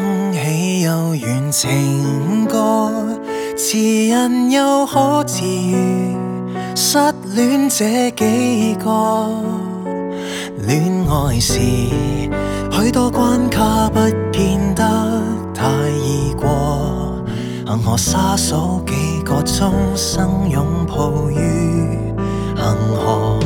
哼起幽怨情歌，詞人又可治愈失戀這幾個。戀愛時許多關卡不見得太易過，幸可灑數幾個終生擁抱於恒河。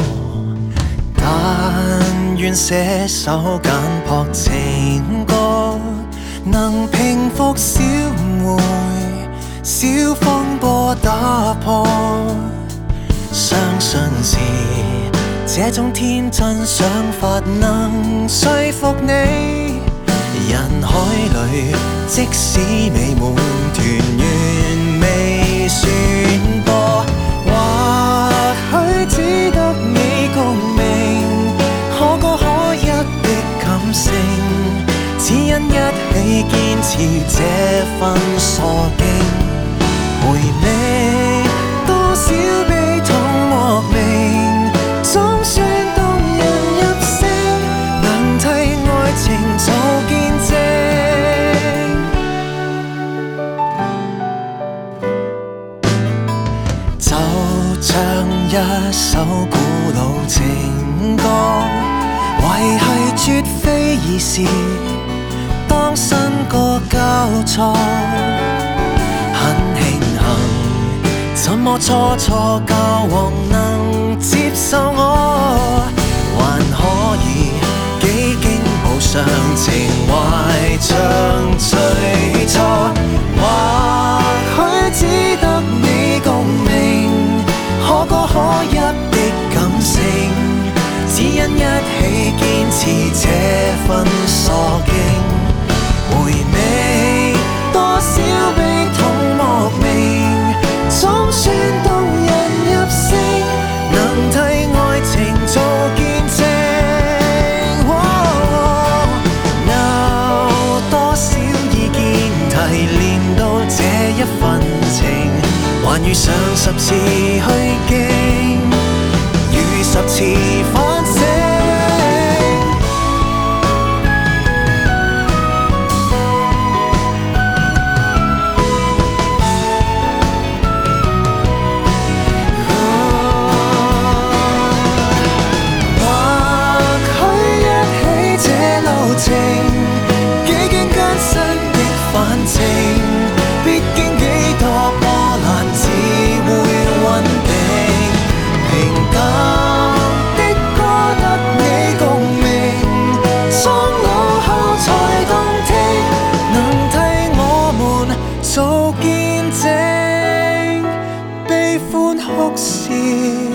但願寫首簡樸情歌，能平復小誤會，小風波打破。相信是這種天真想法能說服你。人海裏即使美滿團圓未算多，或許只得你共鳴，可歌可泣的感性，只因一起堅持這份傻勁。回味多少悲痛莫名，總算動人入聲，能替愛情做見證。就像一首古老情歌，維繫絕非易事，當新歌交錯，很慶幸怎麼初初交往能接受我，還可以幾經補償，情懷像最初。或許只得你共鳴，可歌可泣的感性，只因一起堅持這份傻勁。回味多少悲痛莫名，總算動人入聲，能替愛情做見證。有多少意見提煉到這一份情，還遇上10次虛驚，遇10次反省。幾經艱辛的反正，必經幾多波瀾，只會穩定。平淡的歌得你共鳴，蒼老後才動聽，能替我們做見證。悲歡哭時